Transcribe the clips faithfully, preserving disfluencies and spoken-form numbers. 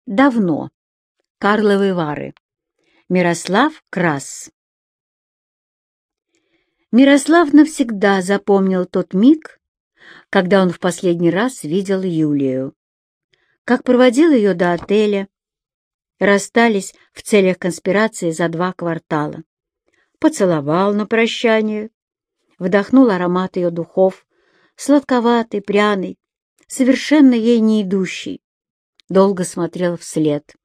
Давно. Карловы Вары. Мирослав Крас. Мирослав навсегда запомнил тот миг, когда он в последний раз видел Юлию. Как проводил ее до отеля, расстались в целях конспирации за два квартала. Поцеловал на прощание, вдохнул аромат ее духов, сладковатый, пряный, совершенно ей не идущий. Долго смотрел вслед.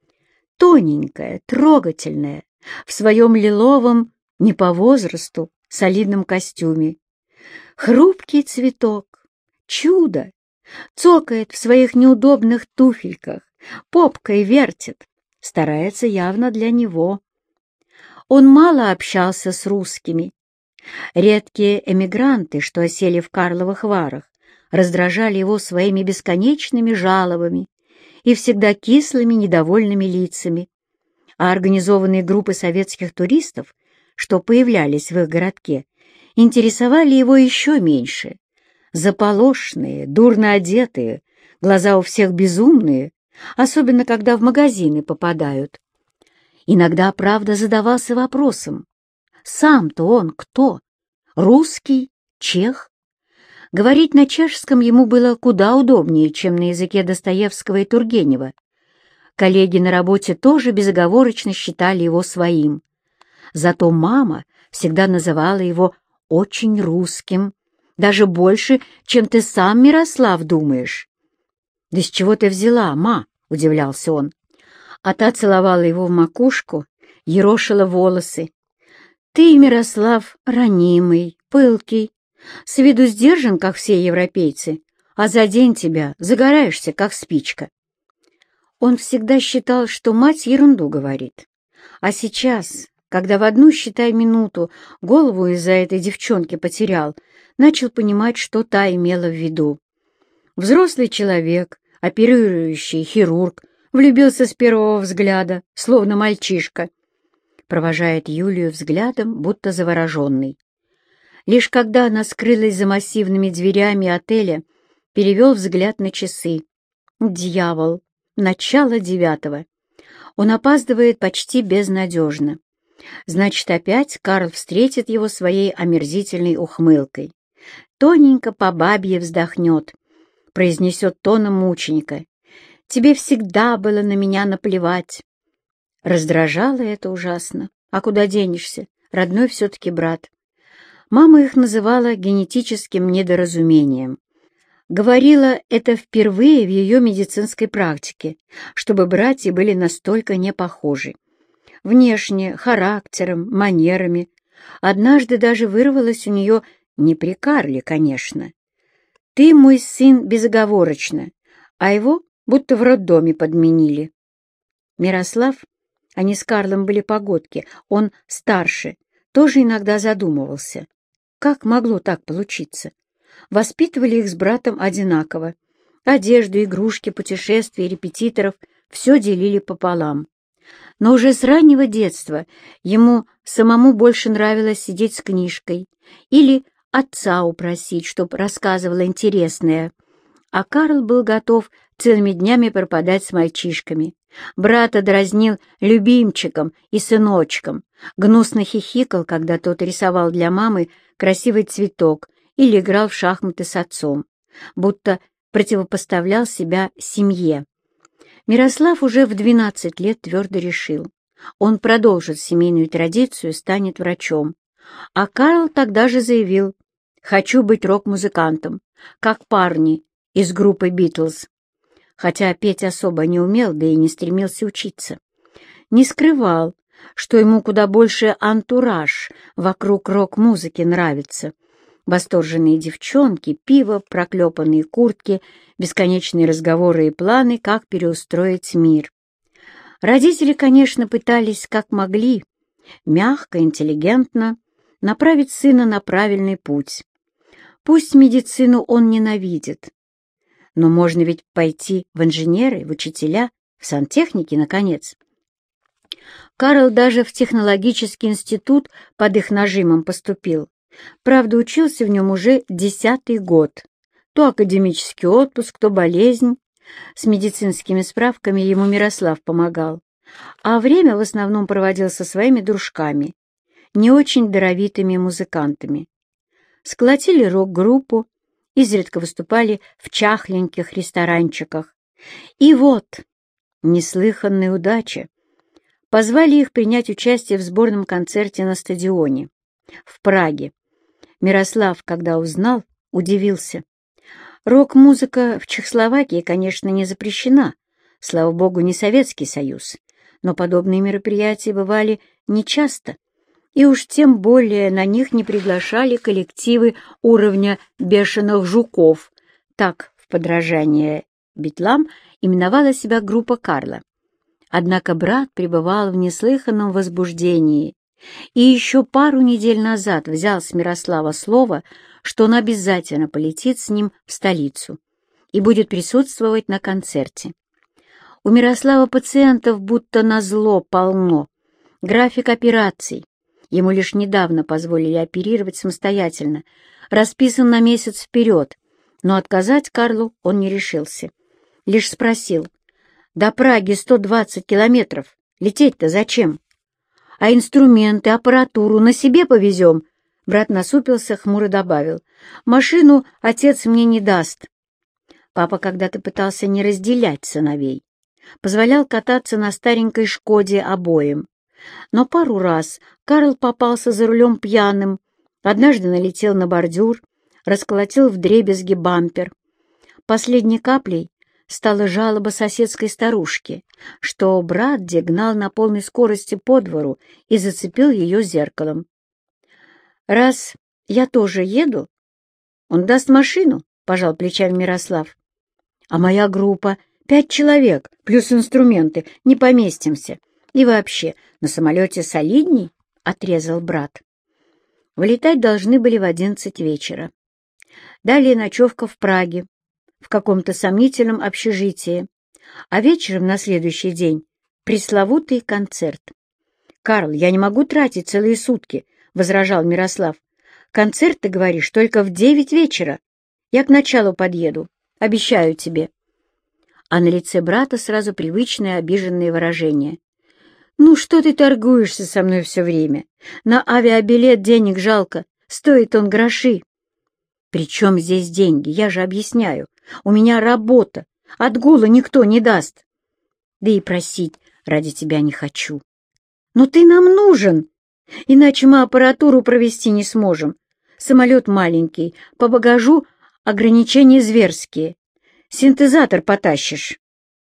Тоненькая, трогательная, в своем лиловом, не по возрасту, солидном костюме. Хрупкий цветок, чудо, цокает в своих неудобных туфельках, попкой вертит, старается явно для него. Он мало общался с русскими. Редкие эмигранты, что осели в Карловых Варах, раздражали его своими бесконечными жалобами и всегда кислыми, недовольными лицами, а организованные группы советских туристов, что появлялись в их городке, интересовали его еще меньше. Заполошные, дурно одетые, глаза у всех безумные, особенно когда в магазины попадают. Иногда, правда, задавался вопросом, сам-то он кто? Русский? Чех? Говорить на чешском ему было куда удобнее, чем на языке Достоевского и Тургенева. Коллеги на работе тоже безоговорочно считали его своим. Зато мама всегда называла его очень русским, даже больше, чем ты сам, Мирослав, думаешь. «Да с чего ты взяла, ма?» — удивлялся он. А та целовала его в макушку, ерошила волосы. «Ты, Мирослав, ранимый, пылкий, с виду сдержан, как все европейцы, а за день тебя загораешься, как спичка». Он всегда считал, что мать ерунду говорит. А сейчас, когда в одну, считай, минуту голову из-за этой девчонки потерял, начал понимать, что та имела в виду. Взрослый человек, оперирующий хирург, влюбился с первого взгляда, словно мальчишка. Провожает Юлию взглядом, будто завороженный. Лишь когда она скрылась за массивными дверями отеля, перевел взгляд на часы. Дьявол! Начало девятого. Он опаздывает почти безнадежно. Значит, опять Карл встретит его своей омерзительной ухмылкой. Тоненько по бабье вздохнет, произнесет тоном мученика. «Тебе всегда было на меня наплевать». Раздражало это ужасно. А куда денешься? Родной все-таки брат. Мама их называла генетическим недоразумением. Говорила это впервые в ее медицинской практике, чтобы братья были настолько не похожи. Внешне, характером, манерами. Однажды даже вырвалось у нее, не при Карле, конечно. «Ты мой сын безоговорочно», а его будто в роддоме подменили. Мирослав, они с Карлом были погодки, он старше, тоже иногда задумывался. Как могло так получиться? Воспитывали их с братом одинаково. Одежду, игрушки, путешествия, репетиторов — все делили пополам. Но уже с раннего детства ему самому больше нравилось сидеть с книжкой или отца упросить, чтоб рассказывал интересное. А Карл был готов целыми днями пропадать с мальчишками. Брата дразнил любимчиком и сыночком, гнусно хихикал, когда тот рисовал для мамы красивый цветок или играл в шахматы с отцом, будто противопоставлял себя семье. Мирослав уже в двенадцать лет твердо решил, он продолжит семейную традицию, станет врачом. А Карл тогда же заявил, «Хочу быть рок-музыкантом, как парни из группы «Битлз». Хотя петь особо не умел, да и не стремился учиться. Не скрывал, что ему куда больше антураж вокруг рок-музыки нравится. Восторженные девчонки, пиво, проклепанные куртки, бесконечные разговоры и планы, как переустроить мир. Родители, конечно, пытались как могли, мягко, интеллигентно, направить сына на правильный путь. Пусть медицину он ненавидит, но можно ведь пойти в инженеры, в учителя, в сантехники, наконец. Карл даже в технологический институт под их нажимом поступил. Правда, учился в нем уже десятый год. То академический отпуск, то болезнь. С медицинскими справками ему Мирослав помогал, а время в основном проводил со своими дружками, не очень даровитыми музыкантами. Сколотили рок-группу, изредка выступали в чахленьких ресторанчиках. И вот, неслыханная удача, позвали их принять участие в сборном концерте на стадионе в Праге. Мирослав, когда узнал, удивился. Рок-музыка в Чехословакии, конечно, не запрещена, слава богу, не Советский Союз, но подобные мероприятия бывали нечасто, и уж тем более на них не приглашали коллективы уровня «Бешеных жуков», так в подражание битлам именовала себя группа Карла. Однако брат пребывал в неслыханном возбуждении и еще пару недель назад взял с Мирослава слово, что он обязательно полетит с ним в столицу и будет присутствовать на концерте. У Мирослава пациентов будто назло полно, график операций, ему лишь недавно позволили оперировать самостоятельно, расписан на месяц вперед, но отказать Карлу он не решился. Лишь спросил: «До Праги сто двадцать километров, лететь-то зачем? А инструменты, аппаратуру на себе повезем?» Брат насупился, хмуро добавил: «Машину отец мне не даст». Папа когда-то пытался не разделять сыновей, позволял кататься на старенькой «Шкоде» обоим. Но пару раз Карл попался за рулем пьяным, однажды налетел на бордюр, расколотил вдребезги бампер. Последней каплей стала жалоба соседской старушки, что брат гнал на полной скорости по двору и зацепил ее зеркалом. «Раз я тоже еду, он даст машину», — пожал плечами Мирослав. «А моя группа — пять человек, плюс инструменты, не поместимся. И вообще, на самолете солидней», — отрезал брат. Вылетать должны были в одиннадцать вечера. Далее ночевка в Праге, в каком-то сомнительном общежитии, а вечером на следующий день пресловутый концерт. «Карл, я не могу тратить целые сутки», — возражал Мирослав. «Концерт, ты говоришь, только в девять вечера. Я к началу подъеду, обещаю тебе». А на лице брата сразу привычное обиженное выражение. «Ну что ты торгуешься со мной все время? На авиабилет денег жалко, стоит он гроши». «При чем здесь деньги? Я же объясняю. У меня работа, отгула никто не даст. Да и просить ради тебя не хочу. Но ты нам нужен, иначе мы аппаратуру провести не сможем. Самолет маленький, по багажу ограничения зверские. Синтезатор потащишь».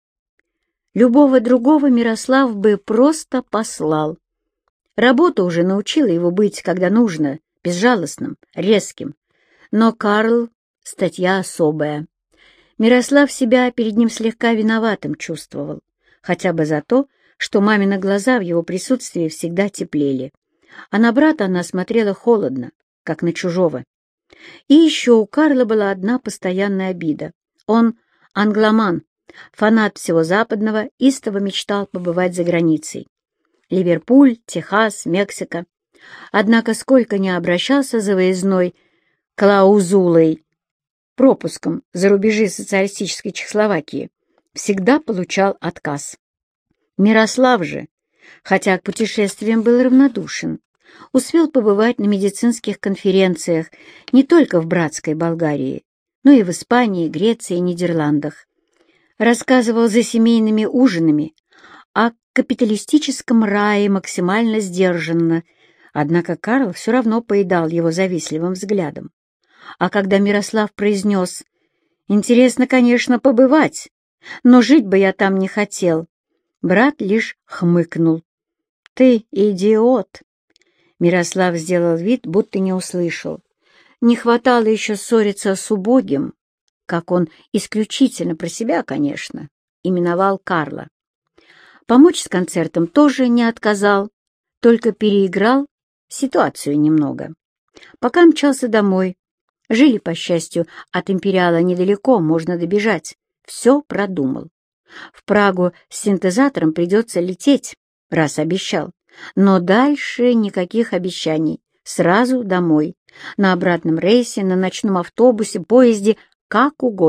Любого другого Мирослав бы просто послал. Работа уже научила его быть, когда нужно, безжалостным, резким. Но Карл — статья особая. Мирослав себя перед ним слегка виноватым чувствовал, хотя бы за то, что мамины глаза в его присутствии всегда теплели, а на брата она смотрела холодно, как на чужого. И еще у Карла была одна постоянная обида. Он англоман, фанат всего западного, истово мечтал побывать за границей. Ливерпуль, Техас, Мексика. Однако сколько ни обращался за выездной клаузулой, пропуском за рубежи социалистической Чехословакии, всегда получал отказ. Мирослав же, хотя к путешествиям был равнодушен, успел побывать на медицинских конференциях не только в братской Болгарии, но и в Испании, Греции и Нидерландах. Рассказывал за семейными ужинами о капиталистическом рае максимально сдержанно, однако Карл все равно поедал его завистливым взглядом. А когда Мирослав произнес: «Интересно, конечно, побывать, но жить бы я там не хотел», брат лишь хмыкнул. «Ты идиот!» Мирослав сделал вид, будто не услышал. Не хватало еще ссориться с убогим, как он исключительно про себя, конечно, именовал Карла. Помочь с концертом тоже не отказал, только переиграл ситуацию немного. Пока мчался домой, жили, по счастью, от Империала недалеко, можно добежать, все продумал. В Прагу с синтезатором придется лететь, раз обещал, но дальше никаких обещаний, сразу домой, на обратном рейсе, на ночном автобусе, поезде, как угодно,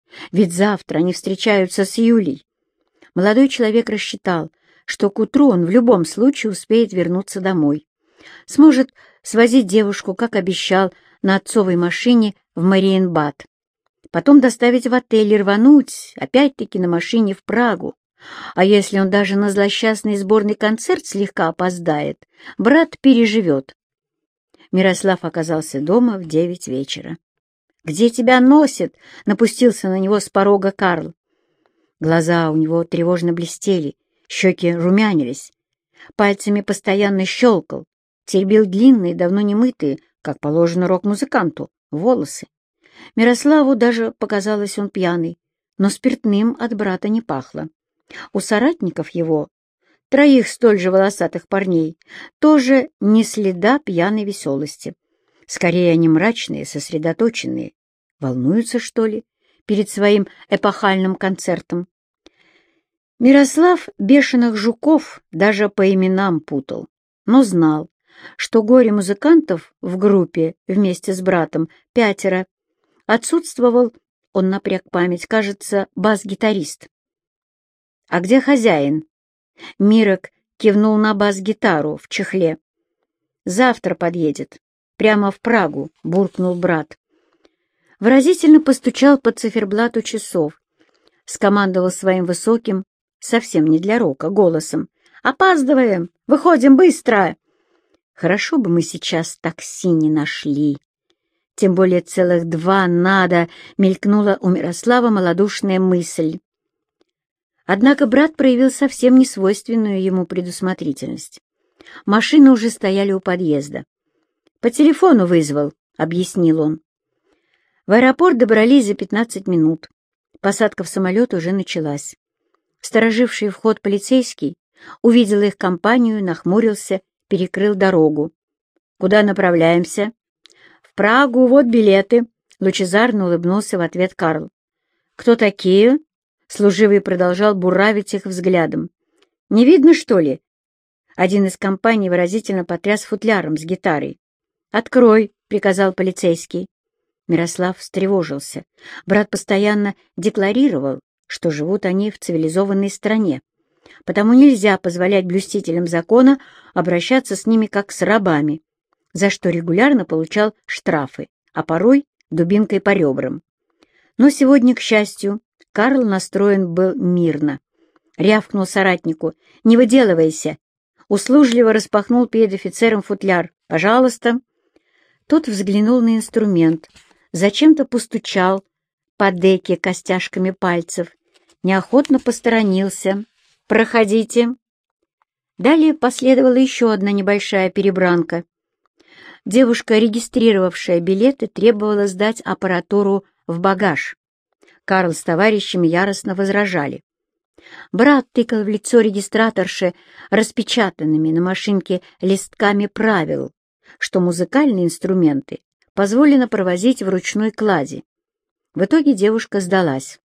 ведь завтра они встречаются с Юлей. Молодой человек рассчитал, что к утру он в любом случае успеет вернуться домой. Сможет свозить девушку, как обещал, на отцовой машине в Мариенбад. Потом доставить в отель и рвануть, опять-таки на машине в Прагу. А если он даже на злосчастный сборный концерт слегка опоздает, брат переживет. Мирослав оказался дома в девять вечера. «Где тебя носит?» — напустился на него с порога Карл. Глаза у него тревожно блестели, щеки румянились. Пальцами постоянно щелкал, теребил длинные, давно не мытые, как положено рок-музыканту, волосы. Мирославу даже показалось, он пьяный, но спиртным от брата не пахло. У соратников его, троих столь же волосатых парней, тоже ни следа пьяной веселости. Скорее, они мрачные, сосредоточенные. Волнуются, что ли, перед своим эпохальным концертом? Мирослав бешеных жуков даже по именам путал, но знал, что горе музыкантов в группе вместе с братом пятеро. Отсутствовал, он напряг память, кажется, бас-гитарист. «А где хозяин?» Мирок кивнул на бас-гитару в чехле. «Завтра подъедет. Прямо в Прагу», — буркнул брат. Выразительно постучал по циферблату часов. Скомандовал своим высоким, совсем не для рока, голосом. «Опаздываем! Выходим быстро!» Хорошо бы мы сейчас такси не нашли. Тем более целых два надо, мелькнула у Мирослава малодушная мысль. Однако брат проявил совсем несвойственную ему предусмотрительность. Машины уже стояли у подъезда. «По телефону вызвал», — объяснил он. В аэропорт добрались за пятнадцать минут. Посадка в самолет уже началась. Стороживший вход полицейский увидел их компанию, нахмурился, перекрыл дорогу. «Куда направляемся?» «В Прагу, вот билеты», — лучезарно улыбнулся в ответ Карл. «Кто такие?» — служивый продолжал буравить их взглядом. «Не видно, что ли?» Один из компаний выразительно потряс футляром с гитарой. «Открой», — приказал полицейский. Мирослав встревожился. Брат постоянно декларировал, что живут они в цивилизованной стране, потому нельзя позволять блюстителям закона обращаться с ними как с рабами, за что регулярно получал штрафы, а порой дубинкой по ребрам. Но сегодня, к счастью, Карл настроен был мирно. Рявкнул соратнику: «Не выделывайся!» Услужливо распахнул перед офицером футляр. «Пожалуйста!» Тот взглянул на инструмент, зачем-то постучал по деке костяшками пальцев, неохотно посторонился. «Проходите!» Далее последовала еще одна небольшая перебранка. Девушка, регистрировавшая билеты, требовала сдать аппаратуру в багаж. Карл с товарищами яростно возражали. Брат тыкал в лицо регистраторши распечатанными на машинке листками правил, что музыкальные инструменты позволено провозить в ручной клади. В итоге девушка сдалась.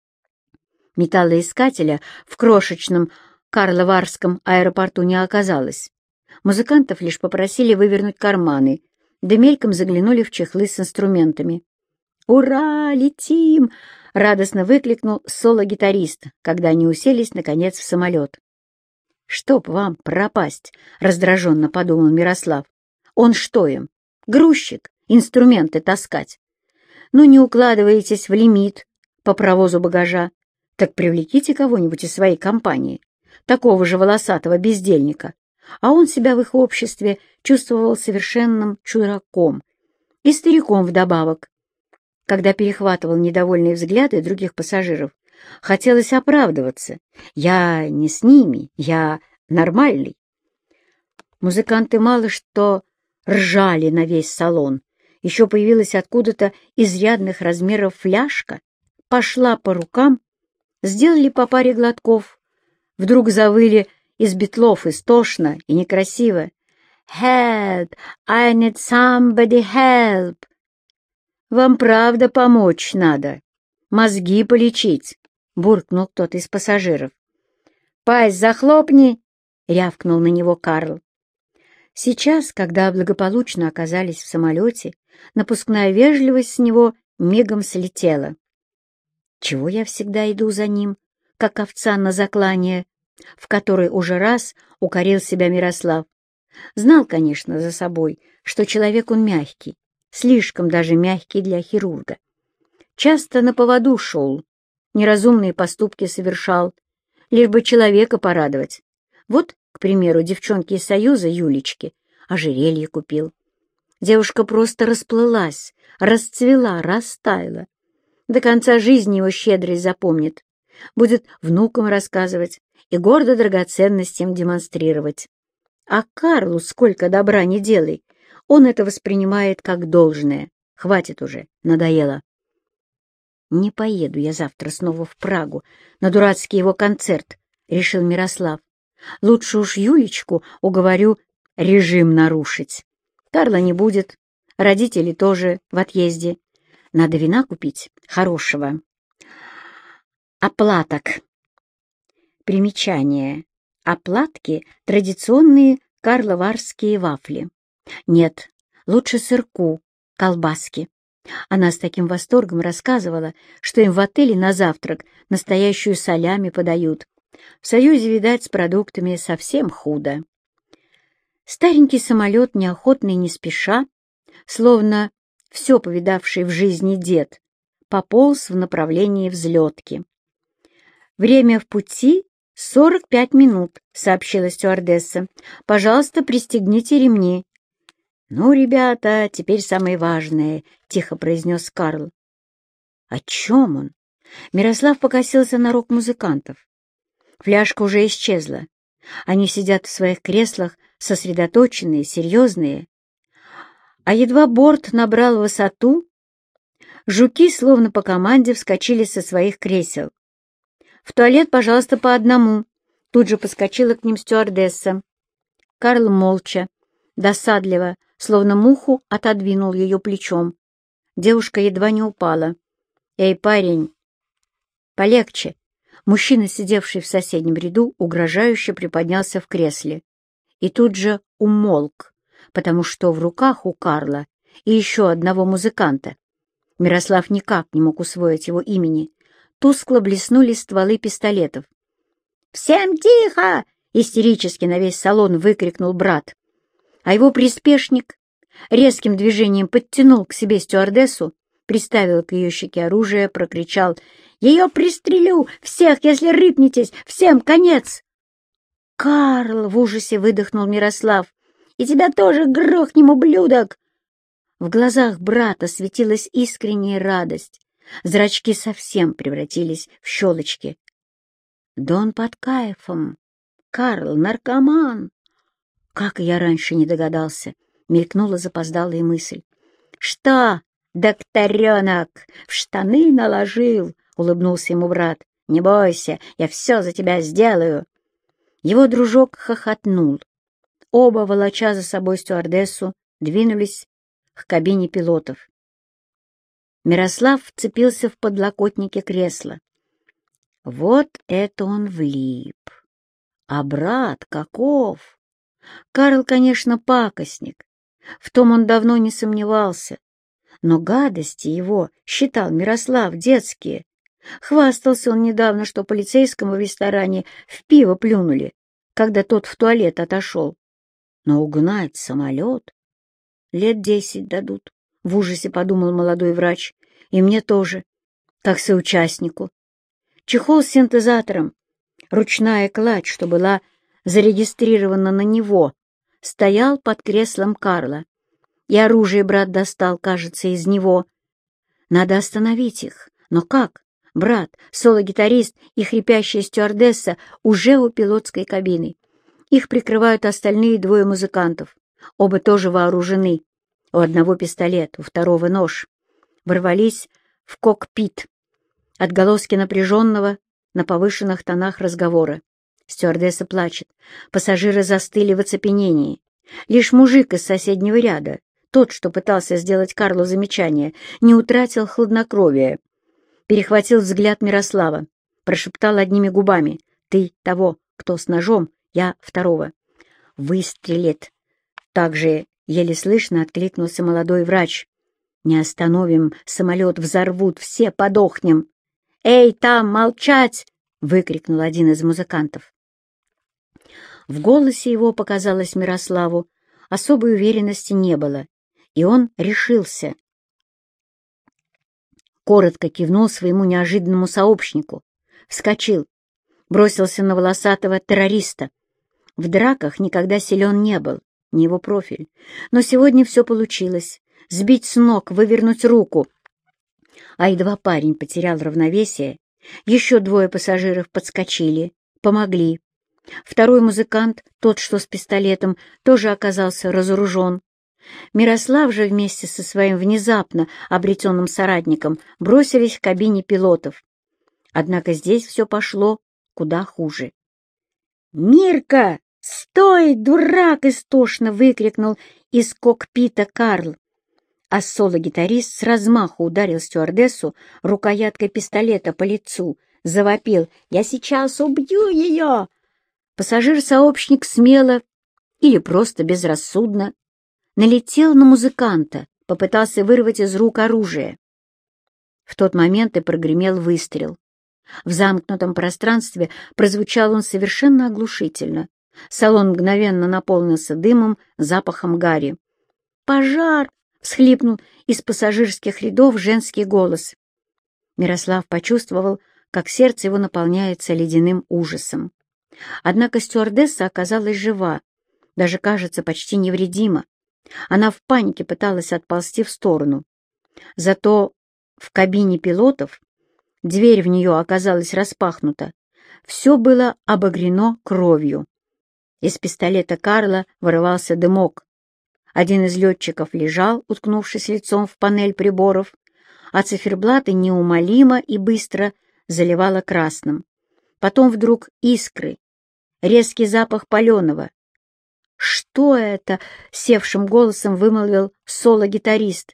Металлоискателя в крошечном Карловарском аэропорту не оказалось. Музыкантов лишь попросили вывернуть карманы, да мельком заглянули в чехлы с инструментами. «Ура! Летим!» — радостно выкликнул соло-гитарист, когда они уселись, наконец, в самолет. «Чтоб вам пропасть!» — раздраженно подумал Мирослав. «Он что им? Грузчик? Инструменты таскать? Ну, не укладываетесь в лимит по провозу багажа, так привлеките кого-нибудь из своей компании, такого же волосатого бездельника». А он себя в их обществе чувствовал совершенным чудаком и стариком вдобавок. Когда перехватывал недовольные взгляды других пассажиров, хотелось оправдываться. «Я не с ними, я нормальный». Музыканты мало что ржали на весь салон. Еще появилась откуда-то изрядных размеров фляжка, пошла по рукам, сделали по паре глотков, вдруг завыли из битлов истошно и некрасиво. «Help! I need somebody help!» «Вам правда помочь надо, мозги полечить», — буркнул кто-то из пассажиров. «Пасть захлопни!» — рявкнул на него Карл. Сейчас, когда благополучно оказались в самолете, напускная вежливость с него мигом слетела. Чего я всегда иду за ним, как овца на заклание, в которой уже раз укорил себя Мирослав. Знал, конечно, за собой, что человек он мягкий, слишком даже мягкий для хирурга. Часто на поводу шел, неразумные поступки совершал, лишь бы человека порадовать. Вот, к примеру, девчонке из Союза, Юлечке, ожерелье купил. Девушка просто расплылась, расцвела, растаяла. До конца жизни его щедрость запомнит, будет внукам рассказывать и гордо драгоценностям демонстрировать. А Карлу сколько добра не делай, он это воспринимает как должное. Хватит уже, надоело. «Не поеду я завтра снова в Прагу на дурацкий его концерт», — решил Мирослав. «Лучше уж Юлечку уговорю режим нарушить. Карла не будет, родители тоже в отъезде. Надо вина купить хорошего. Оплаток». Примечание. Оплатки — традиционные карловарские вафли. Нет, лучше сырку, колбаски. Она с таким восторгом рассказывала, что им в отеле на завтрак настоящую солями подают. В Союзе, видать, с продуктами совсем худо. Старенький самолет, неохотно и не спеша, словно все повидавший в жизни дед, пополз в направлении взлетки. «Время в пути — сорок пять минут», — сообщила стюардесса. «Пожалуйста, пристегните ремни». «Ну, ребята, теперь самое важное», — тихо произнес Карл. «О чем он?» Мирослав покосился на рок-музыкантов. Фляжка уже исчезла. Они сидят в своих креслах, сосредоточенные, серьезные. А едва борт набрал высоту, жуки, словно по команде, вскочили со своих кресел. «В туалет, пожалуйста, по одному», — тут же подскочила к ним стюардесса. Карл молча, досадливо, словно муху, отодвинул ее плечом. Девушка едва не упала. «Эй, парень, полегче!» Мужчина, сидевший в соседнем ряду, угрожающе приподнялся в кресле. И тут же умолк, потому что в руках у Карла и еще одного музыканта, Мирослав никак не мог усвоить его имени, тускло блеснули стволы пистолетов. «Всем тихо!» — истерически на весь салон выкрикнул брат. А его приспешник резким движением подтянул к себе стюардессу, приставил к ее щеке оружие, прокричал: «Ее пристрелю! Всех, если рыпнетесь! Всем конец!» «Карл!» — в ужасе выдохнул Мирослав. «И тебя тоже грохнем, ублюдок!» В глазах брата светилась искренняя радость. Зрачки совсем превратились в щелочки. «Да он под кайфом! Карл — наркоман!» Как я раньше не догадался, мелькнула запоздалая мысль. «Что, докторенок, в штаны наложил?» — улыбнулся ему брат. «Не бойся, я все за тебя сделаю». Его дружок хохотнул. Оба, волоча за собой стюардессу, двинулись к кабине пилотов. Мирослав вцепился в подлокотники кресла. Вот это он влип. А брат каков! Карл, конечно, пакостник. В том он давно не сомневался. Но гадости его, считал Мирослав, детские. Хвастался он недавно, что полицейскому в ресторане в пиво плюнули, когда тот в туалет отошел. Но угнать самолет? Лет десять дадут, — в ужасе подумал молодой врач. И мне тоже, как соучастнику. Чехол с синтезатором, ручная кладь, что была зарегистрирована на него, стоял под креслом Карла. И оружие брат достал, кажется, из него. Надо остановить их. Но как? Брат, соло-гитарист и хрипящая стюардесса уже у пилотской кабины. Их прикрывают остальные двое музыкантов. Оба тоже вооружены. У одного пистолет, у второго нож. Ворвались в кокпит. Отголоски напряженного на повышенных тонах разговора. Стюардесса плачет. Пассажиры застыли в оцепенении. Лишь мужик из соседнего ряда, тот, что пытался сделать Карлу замечание, не утратил хладнокровия. Перехватил взгляд Мирослава, прошептал одними губами: «Ты того, кто с ножом, я второго». «Выстрелит!» Также еле слышно откликнулся молодой врач. «Не остановим, самолет взорвут, все подохнем». «Эй, там, молчать!» — выкрикнул один из музыкантов. В голосе его, показалось Мирославу, особой уверенности не было, и он решился. Коротко кивнул своему неожиданному сообщнику, вскочил, бросился на волосатого террориста. В драках никогда силен не был, не его профиль, но сегодня все получилось — сбить с ног, вывернуть руку. А едва парень потерял равновесие, еще двое пассажиров подскочили, помогли. Второй музыкант, тот, что с пистолетом, тоже оказался разоружен. Мирослав же вместе со своим внезапно обретенным соратником бросились к кабине пилотов. Однако здесь все пошло куда хуже. «Мирка, стой, дурак!» — истошно выкрикнул из кокпита Карл. А соло-гитарист с размаху ударил стюардессу рукояткой пистолета по лицу, завопил: «Я сейчас убью ее!» Пассажир-сообщник смело или просто безрассудно налетел на музыканта, попытался вырвать из рук оружие. В тот момент и прогремел выстрел. В замкнутом пространстве прозвучал он совершенно оглушительно. Салон мгновенно наполнился дымом, запахом гари. «Пожар!» — всхлипнул из пассажирских рядов женский голос. Мирослав почувствовал, как сердце его наполняется ледяным ужасом. Однако стюардесса оказалась жива, даже, кажется, почти невредима. Она в панике пыталась отползти в сторону. Зато в кабине пилотов дверь в нее оказалась распахнута. Все было обогрено кровью. Из пистолета Карла вырывался дымок. Один из летчиков лежал, уткнувшись лицом в панель приборов, а циферблаты неумолимо и быстро заливало красным. Потом вдруг искры, резкий запах паленого. «Что это?» — севшим голосом вымолвил соло-гитарист.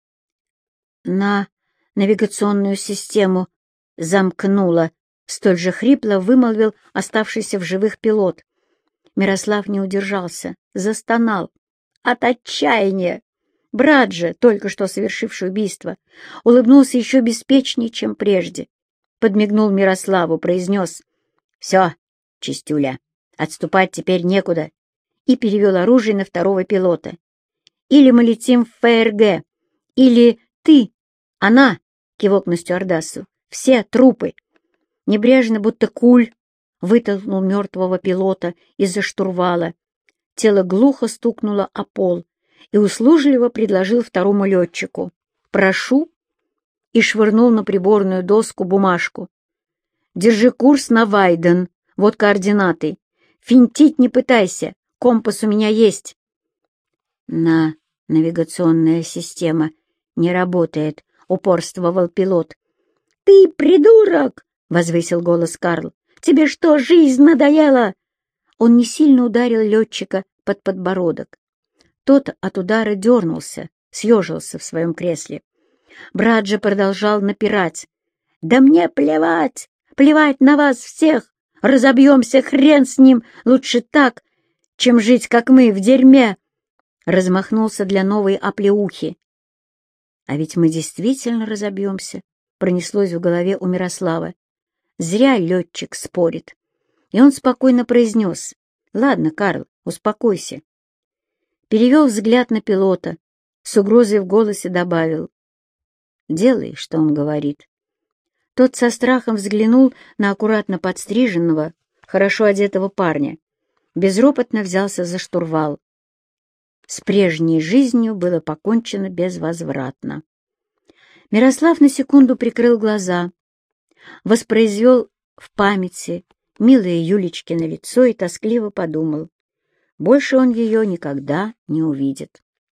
«На навигационную систему замкнуло», — столь же хрипло вымолвил оставшийся в живых пилот. Мирослав не удержался, застонал от отчаяния. Брат же, только что совершивший убийство, улыбнулся еще беспечнее, чем прежде. Подмигнул Мирославу, произнес: «Все, чистюля, отступать теперь некуда», и перевел оружие на второго пилота. «Или мы летим в ФРГ, или ты, она», — кивок на стюардессу, — «все трупы». Небрежно, будто куль, вытолкнул мертвого пилота из-за штурвала. Тело глухо стукнуло о пол и услужливо предложил второму летчику: «Прошу», и швырнул на приборную доску бумажку. «Держи курс на Вайден, вот координаты. Финтить не пытайся, компас у меня есть». «На навигационная система не работает», — упорствовал пилот. «Ты придурок!» — возвысил голос Карл. «Тебе что, жизнь надоела?» Он не сильно ударил летчика под подбородок. Тот от удара дернулся, съежился в своем кресле. Брат же продолжал напирать. «Да мне плевать! Плевать на вас всех! Разобьемся, хрен с ним! Лучше так, чем жить, как мы, в дерьме!» Размахнулся для новой оплеухи. «А ведь мы действительно разобьемся», — пронеслось в голове у Мирослава. Зря летчик спорит. И он спокойно произнес: «Ладно, Карл, успокойся». Перевел взгляд на пилота, с угрозой в голосе добавил: «Делай, что он говорит». Тот со страхом взглянул на аккуратно подстриженного, хорошо одетого парня, безропотно взялся за штурвал. С прежней жизнью было покончено безвозвратно. Мирослав на секунду прикрыл глаза, воспроизвел в памяти милое Юлечкино лицо и тоскливо подумал: больше он ее никогда не увидит.